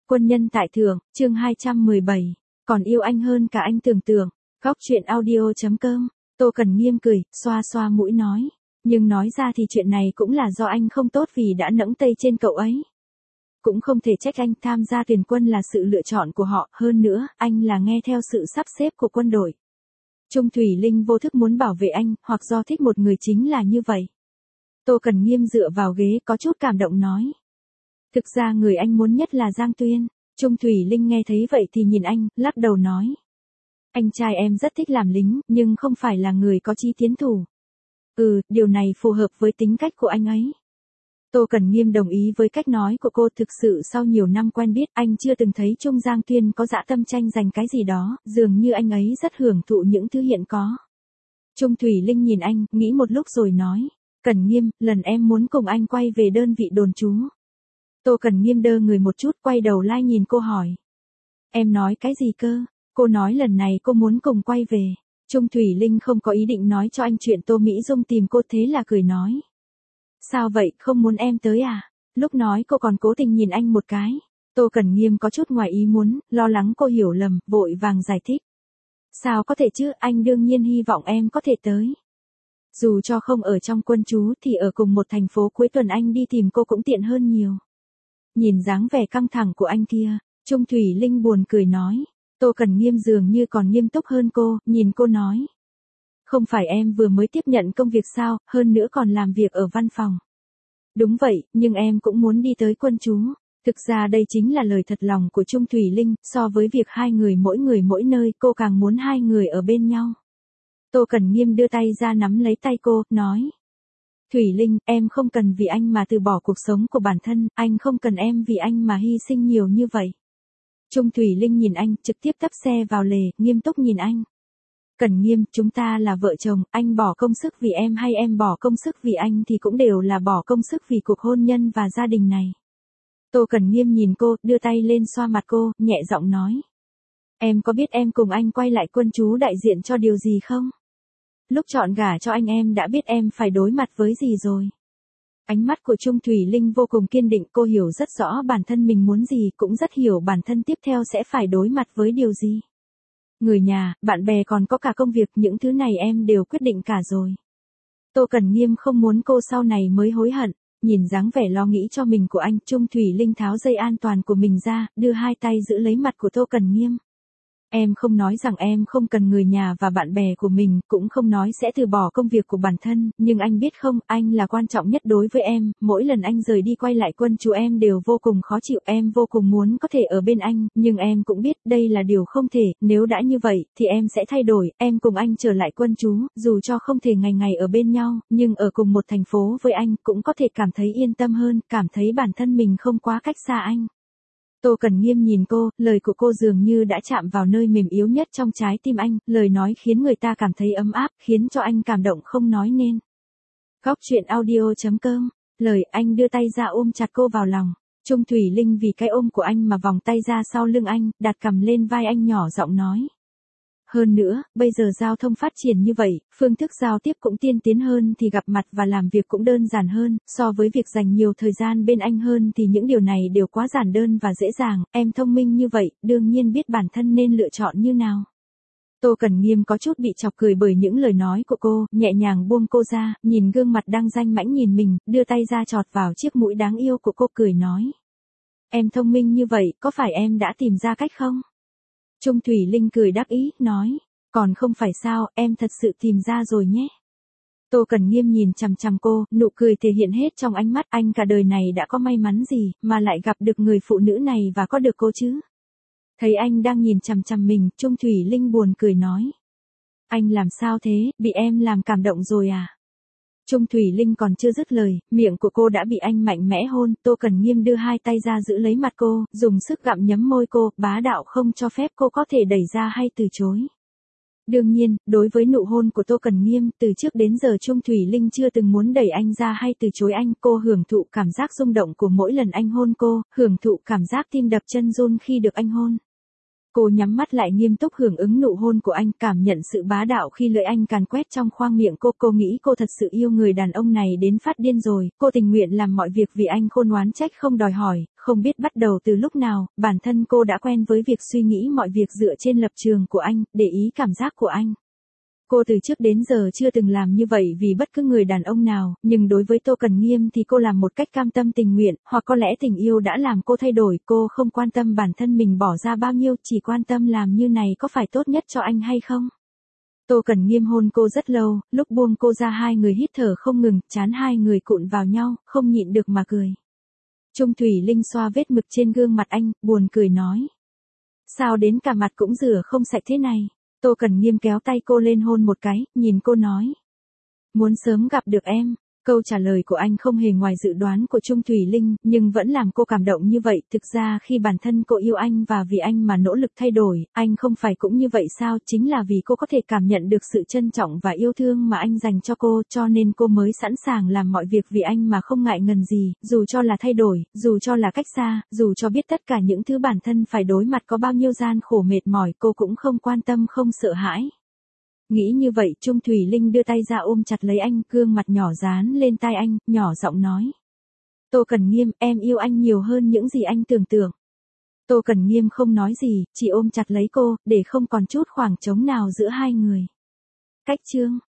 Quân nhân tại thượng, chương 217. Còn yêu anh hơn cả anh tưởng tượng. Góc chuyện audio.com. Tô Cần Nghiêm cười, xoa xoa mũi nói. Nhưng nói ra thì chuyện này cũng là do anh không tốt vì đã nẫng tay trên cậu ấy. Cũng không thể trách anh, tham gia tuyển quân là sự lựa chọn của họ, hơn nữa, anh là nghe theo sự sắp xếp của quân đội. Trung Thủy Linh vô thức muốn bảo vệ anh, hoặc do thích một người chính là như vậy. Tô Cần Nghiêm dựa vào ghế có chút cảm động nói. Thực ra người anh muốn nhất là Giang Tuyên. Trung Thủy Linh nghe thấy vậy thì nhìn anh, lắc đầu nói. Anh trai em rất thích làm lính, nhưng không phải là người có chí tiến thủ. Điều này phù hợp với tính cách của anh ấy. Tô Cần Nghiêm đồng ý với cách nói của cô, thực sự sau nhiều năm quen biết anh chưa từng thấy Trung Giang Tuyên có dã tâm tranh giành cái gì đó, dường như anh ấy rất hưởng thụ những thứ hiện có. Trung Thủy Linh nhìn anh, nghĩ một lúc rồi nói. Cần Nghiêm, lần em muốn cùng anh quay về đơn vị đồn trú. Tô Cần Nghiêm đơ người một chút, quay đầu lại nhìn cô hỏi. Em nói cái gì cơ? Cô nói lần này cô muốn cùng quay về. Trung Thủy Linh không có ý định nói cho anh chuyện Tô Mỹ Dung tìm cô, thế là cười nói. Sao vậy, không muốn em tới à? Lúc nói cô còn cố tình nhìn anh một cái. Tô Cần Nghiêm có chút ngoài ý muốn, lo lắng cô hiểu lầm, vội vàng giải thích. Sao có thể chứ, anh đương nhiên hy vọng em có thể tới. Dù cho không ở trong quân trú thì ở cùng một thành phố, cuối tuần anh đi tìm cô cũng tiện hơn nhiều. Nhìn dáng vẻ căng thẳng của anh kia, Trung Thủy Linh buồn cười nói. Tô Cần Nghiêm dường như còn nghiêm túc hơn cô, nhìn cô nói. Không phải em vừa mới tiếp nhận công việc sao, hơn nữa còn làm việc ở văn phòng. Đúng vậy, nhưng em cũng muốn đi tới quân trú. Thực ra đây chính là lời thật lòng của Trung Thủy Linh, so với việc hai người mỗi nơi, cô càng muốn hai người ở bên nhau. Tô Cần Nghiêm đưa tay ra nắm lấy tay cô, nói. Thủy Linh, em không cần vì anh mà từ bỏ cuộc sống của bản thân, anh không cần em vì anh mà hy sinh nhiều như vậy. Trung Thủy Linh nhìn anh, trực tiếp tấp xe vào lề, nghiêm túc nhìn anh. Cần Nghiêm, chúng ta là vợ chồng, anh bỏ công sức vì em hay em bỏ công sức vì anh thì cũng đều là bỏ công sức vì cuộc hôn nhân và gia đình này. Tô Cần Nghiêm nhìn cô, đưa tay lên xoa mặt cô, nhẹ giọng nói. Em có biết em cùng anh quay lại quân trú đại diện cho điều gì không? Lúc chọn gả cho anh em đã biết em phải đối mặt với gì rồi. Ánh mắt của Trung Thủy Linh vô cùng kiên định, cô hiểu rất rõ bản thân mình muốn gì, cũng rất hiểu bản thân tiếp theo sẽ phải đối mặt với điều gì. Người nhà, bạn bè còn có cả công việc, những thứ này em đều quyết định cả rồi. Tô Cần Nghiêm không muốn cô sau này mới hối hận, nhìn dáng vẻ lo nghĩ cho mình của anh, Trung Thủy Linh tháo dây an toàn của mình ra, đưa hai tay giữ lấy mặt của Tô Cần Nghiêm. Em không nói rằng em không cần người nhà và bạn bè của mình, cũng không nói sẽ từ bỏ công việc của bản thân, nhưng anh biết không, anh là quan trọng nhất đối với em, mỗi lần anh rời đi quay lại quân trú em đều vô cùng khó chịu, em vô cùng muốn có thể ở bên anh, nhưng em cũng biết đây là điều không thể, nếu đã như vậy, thì em sẽ thay đổi, em cùng anh trở lại quân trú, dù cho không thể ngày ngày ở bên nhau, nhưng ở cùng một thành phố với anh, cũng có thể cảm thấy yên tâm hơn, cảm thấy bản thân mình không quá cách xa anh. Tô Cần Nghiêm nhìn cô, lời của cô dường như đã chạm vào nơi mềm yếu nhất trong trái tim anh, lời nói khiến người ta cảm thấy ấm áp, khiến cho anh cảm động không nói nên. Góc chuyện audio.com, lời anh đưa tay ra ôm chặt cô vào lòng. Trung Thủy Linh vì cái ôm của anh mà vòng tay ra sau lưng anh, đặt cằm lên vai anh nhỏ giọng nói. Hơn nữa, bây giờ giao thông phát triển như vậy, phương thức giao tiếp cũng tiên tiến hơn thì gặp mặt và làm việc cũng đơn giản hơn, so với việc dành nhiều thời gian bên anh hơn thì những điều này đều quá giản đơn và dễ dàng, em thông minh như vậy, đương nhiên biết bản thân nên lựa chọn như nào. Tô Cần Nghiêm có chút bị chọc cười bởi những lời nói của cô, nhẹ nhàng buông cô ra, nhìn gương mặt đang danh mãnh nhìn mình, đưa tay ra chọt vào chiếc mũi đáng yêu của cô cười nói. Em thông minh như vậy, có phải em đã tìm ra cách không? Trung Thủy Linh cười đắc ý, nói, còn không phải sao, em thật sự tìm ra rồi nhé. Tô Cần Nghiêm nhìn chằm chằm cô, nụ cười thể hiện hết trong ánh mắt, anh cả đời này đã có may mắn gì, mà lại gặp được người phụ nữ này và có được cô chứ. Thấy anh đang nhìn chằm chằm mình, Trung Thủy Linh buồn cười nói. Anh làm sao thế, bị em làm cảm động rồi à? Trung Thủy Linh còn chưa dứt lời, miệng của cô đã bị anh mạnh mẽ hôn, Tô Cần Nghiêm đưa hai tay ra giữ lấy mặt cô, dùng sức gặm nhấm môi cô, bá đạo không cho phép cô có thể đẩy ra hay từ chối. Đương nhiên, đối với nụ hôn của Tô Cần Nghiêm, từ trước đến giờ Trung Thủy Linh chưa từng muốn đẩy anh ra hay từ chối anh, cô hưởng thụ cảm giác rung động của mỗi lần anh hôn cô, hưởng thụ cảm giác tim đập chân run khi được anh hôn. Cô nhắm mắt lại nghiêm túc hưởng ứng nụ hôn của anh, cảm nhận sự bá đạo khi lưỡi anh càn quét trong khoang miệng cô nghĩ cô thật sự yêu người đàn ông này đến phát điên rồi, cô tình nguyện làm mọi việc vì anh, khôn ngoan trách không đòi hỏi, không biết bắt đầu từ lúc nào, bản thân cô đã quen với việc suy nghĩ mọi việc dựa trên lập trường của anh, để ý cảm giác của anh. Cô từ trước đến giờ chưa từng làm như vậy vì bất cứ người đàn ông nào, nhưng đối với Tô Cần Nghiêm thì cô làm một cách cam tâm tình nguyện, hoặc có lẽ tình yêu đã làm cô thay đổi, cô không quan tâm bản thân mình bỏ ra bao nhiêu, chỉ quan tâm làm như này có phải tốt nhất cho anh hay không. Tô Cần Nghiêm hôn cô rất lâu, lúc buông cô ra hai người hít thở không ngừng, trán hai người cụn vào nhau, không nhịn được mà cười. Trung Thủy Linh xoa vết mực trên gương mặt anh, buồn cười nói. Sao đến cả mặt cũng rửa không sạch thế này? Tô Cần Nghiêm kéo tay cô lên hôn một cái, nhìn cô nói. Muốn sớm gặp được em. Câu trả lời của anh không hề ngoài dự đoán của Trung Thủy Linh, nhưng vẫn làm cô cảm động như vậy. Thực ra khi bản thân cô yêu anh và vì anh mà nỗ lực thay đổi, anh không phải cũng như vậy sao? Chính là vì cô có thể cảm nhận được sự trân trọng và yêu thương mà anh dành cho cô, cho nên cô mới sẵn sàng làm mọi việc vì anh mà không ngại ngần gì, dù cho là thay đổi, dù cho là cách xa, dù cho biết tất cả những thứ bản thân phải đối mặt có bao nhiêu gian khổ mệt mỏi, cô cũng không quan tâm, không sợ hãi. Nghĩ như vậy, Trung Thủy Linh đưa tay ra ôm chặt lấy anh, gương mặt nhỏ dán lên tai anh, nhỏ giọng nói. Tô Cần Nghiêm, em yêu anh nhiều hơn những gì anh tưởng tượng. Tô Cần Nghiêm không nói gì, chỉ ôm chặt lấy cô, để không còn chút khoảng trống nào giữa hai người. Cách chương